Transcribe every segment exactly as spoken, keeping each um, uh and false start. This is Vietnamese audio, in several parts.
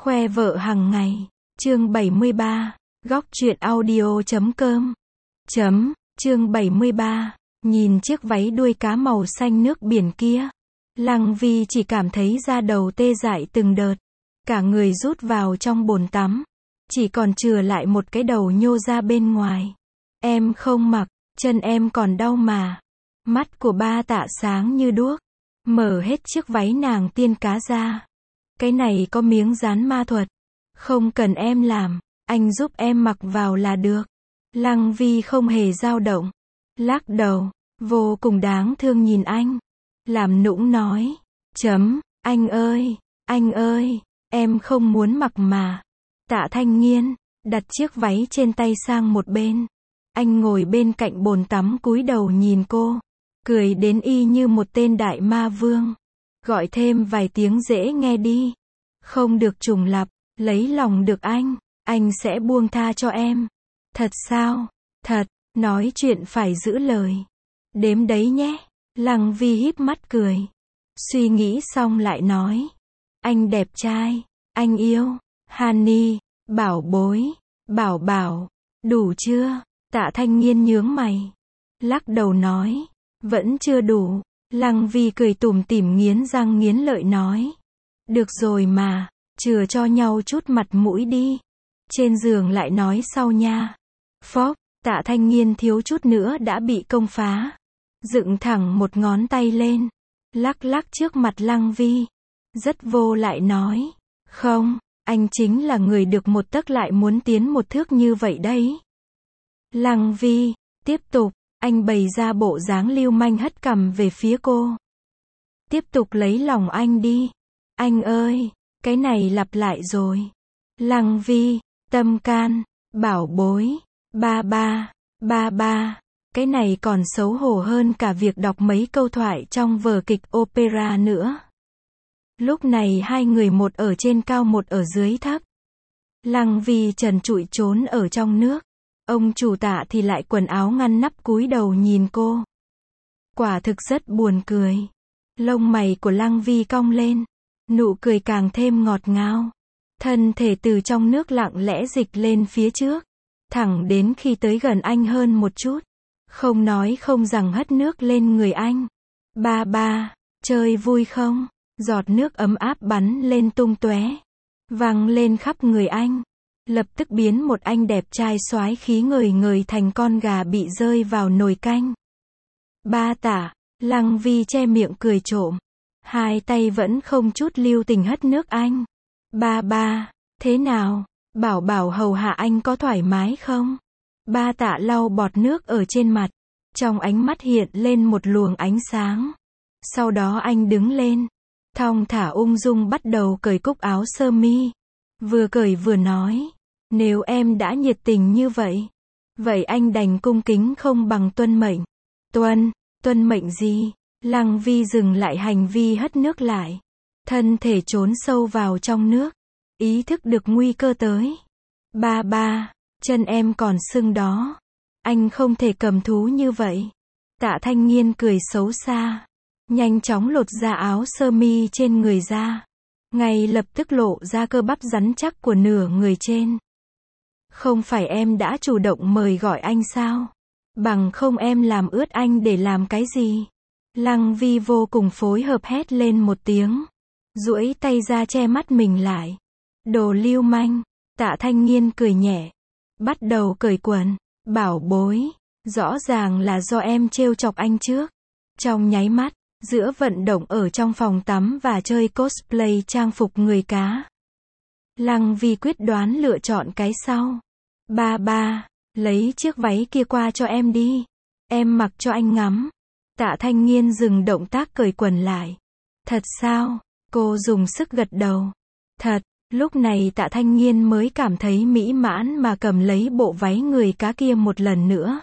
Khoe vợ hàng ngày. Chương bảy mươi ba. Góc truyện audio chấm com. Chấm. Chương bảy mươi ba. Nhìn chiếc váy đuôi cá màu xanh nước biển kia, Lăng Vi chỉ cảm thấy da đầu tê dại từng đợt. Cả người rút vào trong bồn tắm. Chỉ còn chừa lại một cái đầu nhô ra bên ngoài. Em không mặc, chân em còn đau mà. Mắt của ba Tạ sáng như đuốc. Mở hết chiếc váy nàng tiên cá ra. Cái này có miếng dán ma thuật. Không cần em làm, anh giúp em mặc vào là được. Lăng Vi không hề dao động. Lắc đầu, vô cùng đáng thương nhìn anh. Làm nũng nói. Chấm, anh ơi, anh ơi, em không muốn mặc mà. Tạ Thanh Nghiên, đặt chiếc váy trên tay sang một bên. Anh ngồi bên cạnh bồn tắm cúi đầu nhìn cô. Cười đến y như một tên đại ma vương. Gọi thêm vài tiếng dễ nghe đi. Không được trùng lặp, lấy lòng được anh, anh sẽ buông tha cho em. Thật sao? Thật, nói chuyện phải giữ lời. Đếm đấy nhé. Lăng Vi híp mắt cười. Suy nghĩ xong lại nói. Anh đẹp trai, anh yêu, Honey, bảo bối, bảo bảo, đủ chưa? Tạ Thanh Nghiên nhướng mày. Lắc đầu nói. Vẫn chưa đủ. Lăng Vi cười tủm tỉm nghiến răng nghiến lợi nói. Được rồi mà, chừa cho nhau chút mặt mũi đi. Trên giường lại nói sau nha. Phốc, Tạ Thanh Nghiên thiếu chút nữa đã bị công phá. Dựng thẳng một ngón tay lên. Lắc lắc trước mặt Lăng Vi. Rất vô lại nói. Không, anh chính là người được một tấc lại muốn tiến một thước như vậy đấy. Lăng Vi, tiếp tục. Anh bày ra bộ dáng lưu manh hất cằm về phía cô. Tiếp tục lấy lòng anh đi. Anh ơi, cái này lặp lại rồi. Lăng Vi, tâm can, bảo bối, ba ba, ba ba. Cái này còn xấu hổ hơn cả việc đọc mấy câu thoại trong vở kịch opera nữa. Lúc này hai người một ở trên cao một ở dưới thấp. Lăng Vi trần trụi trốn ở trong nước. Ông chủ Tạ thì lại quần áo ngăn nắp cúi đầu nhìn cô. Quả thực rất buồn cười. Lông mày của Lăng Vi cong lên. Nụ cười càng thêm ngọt ngào. Thân thể từ trong nước lặng lẽ dịch lên phía trước. Thẳng đến khi tới gần anh hơn một chút. Không nói không rằng hất nước lên người anh. Ba ba, chơi vui không? Giọt nước ấm áp bắn lên tung tóe, văng lên khắp người anh. Lập tức biến một anh đẹp trai soái khí ngời ngời thành con gà bị rơi vào nồi canh. Ba Tạ, Lăng Vi che miệng cười trộm. Hai tay vẫn không chút lưu tình hất nước anh. Ba ba, thế nào? Bảo bảo hầu hạ anh có thoải mái không? Ba Tạ lau bọt nước ở trên mặt. Trong ánh mắt hiện lên một luồng ánh sáng. Sau đó anh đứng lên. Thong thả ung dung bắt đầu cởi cúc áo sơ mi. Vừa cởi vừa nói. Nếu em đã nhiệt tình như vậy, vậy anh đành cung kính không bằng tuân mệnh. Tuân, tuân mệnh gì? Lăng Vi dừng lại hành vi hất nước lại. Thân thể trốn sâu vào trong nước. Ý thức được nguy cơ tới. Ba ba, chân em còn sưng đó. Anh không thể cầm thú như vậy. Tạ Thanh Nghiên cười xấu xa. Nhanh chóng lột ra áo sơ mi trên người ra. Ngay lập tức lộ ra cơ bắp rắn chắc của nửa người trên. Không phải em đã chủ động mời gọi anh sao? Bằng không em làm ướt anh để làm cái gì? Lăng Vi vô cùng phối hợp hét lên một tiếng. Duỗi tay ra che mắt mình lại. Đồ lưu manh. Tạ Thanh Nghiên cười nhẹ. Bắt đầu cởi quần. Bảo bối. Rõ ràng là do em trêu chọc anh trước. Trong nháy mắt, giữa vận động ở trong phòng tắm và chơi cosplay trang phục người cá, Lăng Vi quyết đoán lựa chọn cái sau. Ba ba, lấy chiếc váy kia qua cho em đi. Em mặc cho anh ngắm. Tạ Thanh Nghiên dừng động tác cởi quần lại. Thật sao? Cô dùng sức gật đầu. Thật, lúc này Tạ Thanh Nghiên mới cảm thấy mỹ mãn mà cầm lấy bộ váy người cá kia một lần nữa.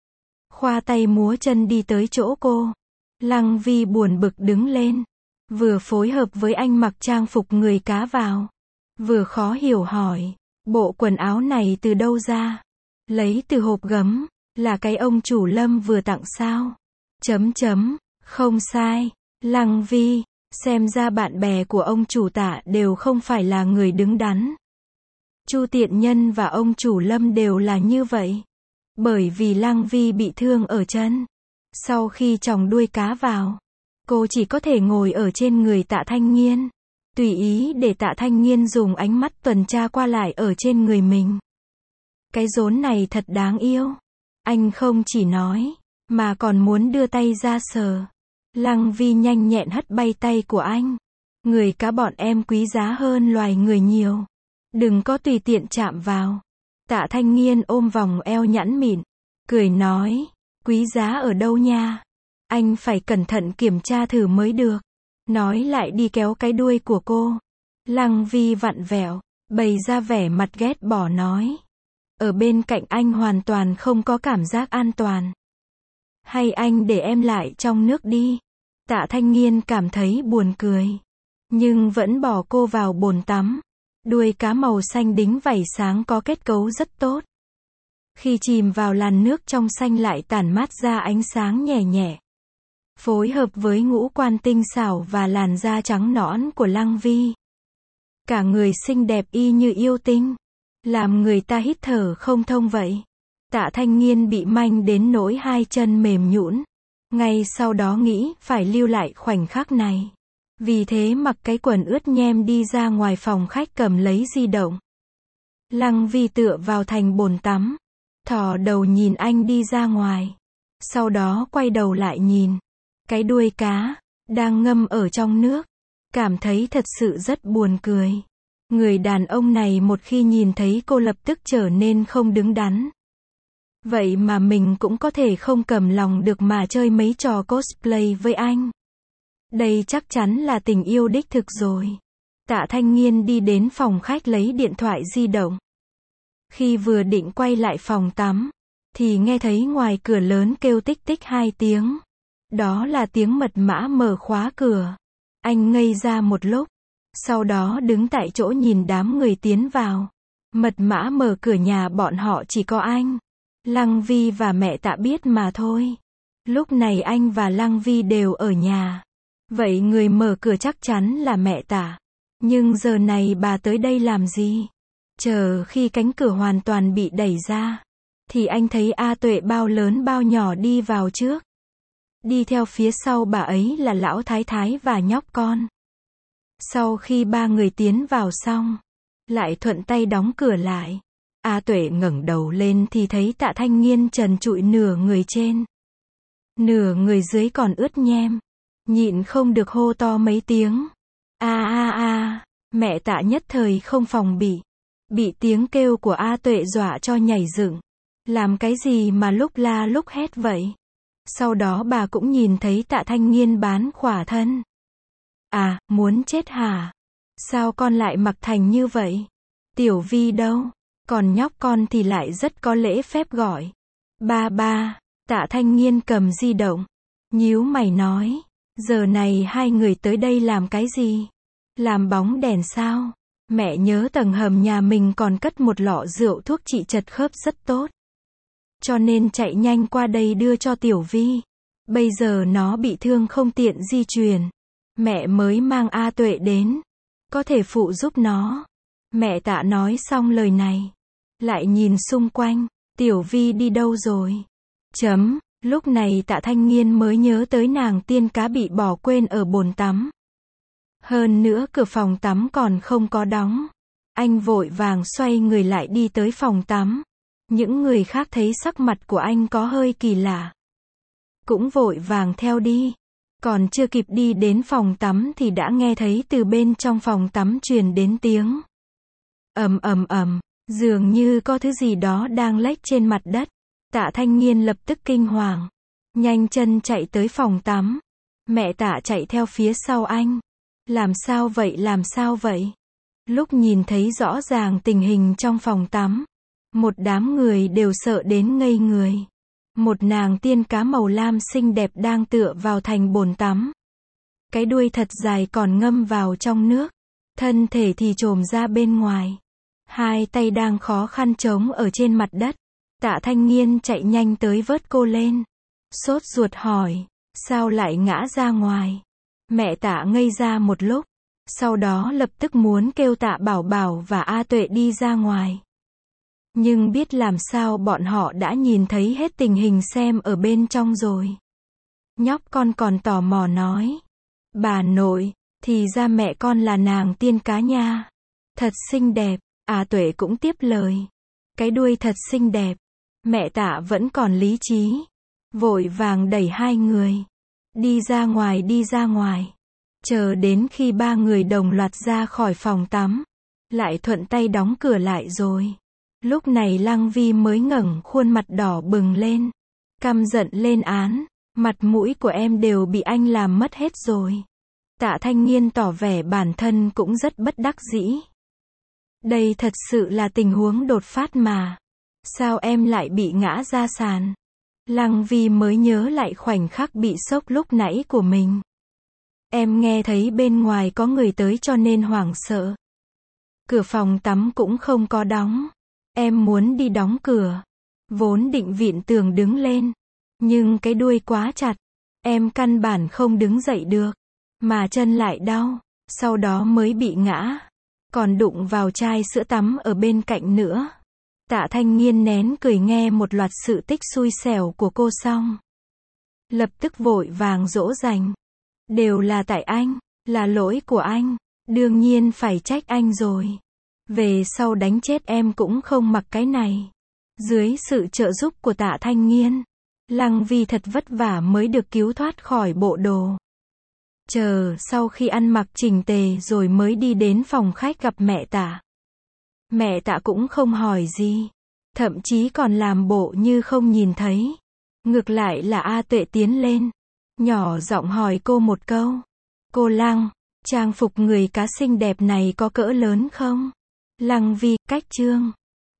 Khoa tay múa chân đi tới chỗ cô. Lăng Vi buồn bực đứng lên. Vừa phối hợp với anh mặc trang phục người cá vào. Vừa khó hiểu hỏi. Bộ quần áo này từ đâu ra? Lấy từ hộp gấm. Là cái ông chủ Lâm vừa tặng sao? Chấm chấm. Không sai. Lăng Vi. Xem ra bạn bè của ông chủ Tạ đều không phải là người đứng đắn. Chu Tiện Nhân và ông chủ Lâm đều là như vậy. Bởi vì Lăng Vi bị thương ở chân. Sau khi chòng đuôi cá vào, cô chỉ có thể ngồi ở trên người Tạ Thanh Nghiên. Tùy ý để Tạ Thanh Nghiên dùng ánh mắt tuần tra qua lại ở trên người mình. Cái rốn này thật đáng yêu. Anh không chỉ nói, mà còn muốn đưa tay ra sờ. Lăng Vi nhanh nhẹn hất bay tay của anh. Người cá bọn em quý giá hơn loài người nhiều. Đừng có tùy tiện chạm vào. Tạ Thanh Nghiên ôm vòng eo nhẵn mịn, cười nói, quý giá ở đâu nha? Anh phải cẩn thận kiểm tra thử mới được. Nói lại đi kéo cái đuôi của cô. Lăng Vi vặn vẹo, bày ra vẻ mặt ghét bỏ nói. Ở bên cạnh anh hoàn toàn không có cảm giác an toàn. Hay anh để em lại trong nước đi. Tạ Thanh Nghiên cảm thấy buồn cười, nhưng vẫn bỏ cô vào bồn tắm. Đuôi cá màu xanh đính vảy sáng có kết cấu rất tốt. Khi chìm vào làn nước trong xanh lại tản mát ra ánh sáng nhẹ nhẹ. Phối hợp với ngũ quan tinh xảo và làn da trắng nõn của Lăng Vi. Cả người xinh đẹp y như yêu tinh. Làm người ta hít thở không thông vậy. Tạ Thanh Nghiên bị manh đến nỗi hai chân mềm nhũn. Ngay sau đó nghĩ phải lưu lại khoảnh khắc này. Vì thế mặc cái quần ướt nhem đi ra ngoài phòng khách cầm lấy di động. Lăng Vi tựa vào thành bồn tắm. Thò đầu nhìn anh đi ra ngoài. Sau đó quay đầu lại nhìn. Cái đuôi cá, đang ngâm ở trong nước. Cảm thấy thật sự rất buồn cười. Người đàn ông này một khi nhìn thấy cô lập tức trở nên không đứng đắn. Vậy mà mình cũng có thể không cầm lòng được mà chơi mấy trò cosplay với anh. Đây chắc chắn là tình yêu đích thực rồi. Tạ Thanh Nghiên đi đến phòng khách lấy điện thoại di động. Khi vừa định quay lại phòng tắm, thì nghe thấy ngoài cửa lớn kêu tích tích hai tiếng. Đó là tiếng mật mã mở khóa cửa. Anh ngây ra một lúc. Sau đó đứng tại chỗ nhìn đám người tiến vào. Mật mã mở cửa nhà bọn họ chỉ có anh, Lăng Vi và mẹ Tạ biết mà thôi. Lúc này anh và Lăng Vi đều ở nhà. Vậy người mở cửa chắc chắn là mẹ Tạ. Nhưng giờ này bà tới đây làm gì? Chờ khi cánh cửa hoàn toàn bị đẩy ra, thì anh thấy A Tuệ bao lớn bao nhỏ đi vào trước. Đi theo phía sau bà ấy là lão thái thái và nhóc con. Sau khi ba người tiến vào xong, lại thuận tay đóng cửa lại. A Tuệ ngẩng đầu lên thì thấy Tạ Thanh Nghiên trần trụi nửa người trên. Nửa người dưới còn ướt nhem. Nhịn không được hô to mấy tiếng. A a a, mẹ Tạ nhất thời không phòng bị. Bị tiếng kêu của A Tuệ dọa cho nhảy dựng. Làm cái gì mà lúc la lúc hét vậy? Sau đó bà cũng nhìn thấy Tạ Thanh Nghiên bán khỏa thân. À, muốn chết hả? Sao con lại mặc thành như vậy? Tiểu Vi đâu? Còn nhóc con thì lại rất có lễ phép gọi. Ba ba. Tạ Thanh Nghiên cầm di động. Nhíu mày nói. Giờ này hai người tới đây làm cái gì? Làm bóng đèn sao? Mẹ nhớ tầng hầm nhà mình còn cất một lọ rượu thuốc trị chật khớp rất tốt. Cho nên chạy nhanh qua đây đưa cho Tiểu Vi. Bây giờ nó bị thương không tiện di chuyển. Mẹ mới mang A Tuệ đến. Có thể phụ giúp nó. Mẹ Tạ nói xong lời này. Lại nhìn xung quanh. Tiểu Vi đi đâu rồi? Chấm. Lúc này Tạ Thanh Nghiên mới nhớ tới nàng tiên cá bị bỏ quên ở bồn tắm. Hơn nữa cửa phòng tắm còn không có đóng. Anh vội vàng xoay người lại đi tới phòng tắm. Những người khác thấy sắc mặt của anh có hơi kỳ lạ. Cũng vội vàng theo đi. Còn chưa kịp đi đến phòng tắm thì đã nghe thấy từ bên trong phòng tắm truyền đến tiếng ầm ầm ầm, dường như có thứ gì đó đang lách trên mặt đất. Tạ Thanh Nghiên lập tức kinh hoàng, nhanh chân chạy tới phòng tắm. Mẹ Tạ chạy theo phía sau anh. Làm sao vậy, làm sao vậy? Lúc nhìn thấy rõ ràng tình hình trong phòng tắm, một đám người đều sợ đến ngây người. Một nàng tiên cá màu lam xinh đẹp đang tựa vào thành bồn tắm. Cái đuôi thật dài còn ngâm vào trong nước. Thân thể thì trồm ra bên ngoài. Hai tay đang khó khăn chống ở trên mặt đất. Tạ Thanh Nghiên chạy nhanh tới vớt cô lên. Sốt ruột hỏi, sao lại ngã ra ngoài? Mẹ Tạ ngây ra một lúc, sau đó lập tức muốn kêu Tạ Bảo Bảo và A Tuệ đi ra ngoài. Nhưng biết làm sao bọn họ đã nhìn thấy hết tình hình xem ở bên trong rồi. Nhóc con còn tò mò nói. Bà nội, thì ra mẹ con là nàng tiên cá nha. Thật xinh đẹp, A Tuệ cũng tiếp lời. Cái đuôi thật xinh đẹp. Mẹ Tạ vẫn còn lý trí. Vội vàng đẩy hai người. Đi ra ngoài đi ra ngoài. Chờ đến khi ba người đồng loạt ra khỏi phòng tắm. Lại thuận tay đóng cửa lại rồi. Lúc này Lăng Vi mới ngẩng khuôn mặt đỏ bừng lên. Căm giận lên án. Mặt mũi của em đều bị anh làm mất hết rồi. Tạ Thanh Nghiên tỏ vẻ bản thân cũng rất bất đắc dĩ. Đây thật sự là tình huống đột phát mà. Sao em lại bị ngã ra sàn? Lăng Vi mới nhớ lại khoảnh khắc bị sốc lúc nãy của mình. Em nghe thấy bên ngoài có người tới cho nên hoảng sợ. Cửa phòng tắm cũng không có đóng. Em muốn đi đóng cửa. Vốn định vịn tường đứng lên. Nhưng cái đuôi quá chặt. Em căn bản không đứng dậy được. Mà chân lại đau. Sau đó mới bị ngã. Còn đụng vào chai sữa tắm ở bên cạnh nữa. Tạ Thanh Nghiên nén cười nghe một loạt sự tích xui xẻo của cô xong. Lập tức vội vàng dỗ dành. Đều là tại anh. Là lỗi của anh. Đương nhiên phải trách anh rồi. Về sau đánh chết em cũng không mặc cái này. Dưới sự trợ giúp của Tạ Thanh Nghiên, Lăng Vi thật vất vả mới được cứu thoát khỏi bộ đồ. Chờ sau khi ăn mặc chỉnh tề rồi mới đi đến phòng khách gặp mẹ Tạ. Mẹ Tạ cũng không hỏi gì. Thậm chí còn làm bộ như không nhìn thấy. Ngược lại là A Tuệ tiến lên. Nhỏ giọng hỏi cô một câu. Cô Lăng, trang phục người cá xinh đẹp này có cỡ lớn không? Lăng Vi, cách trương.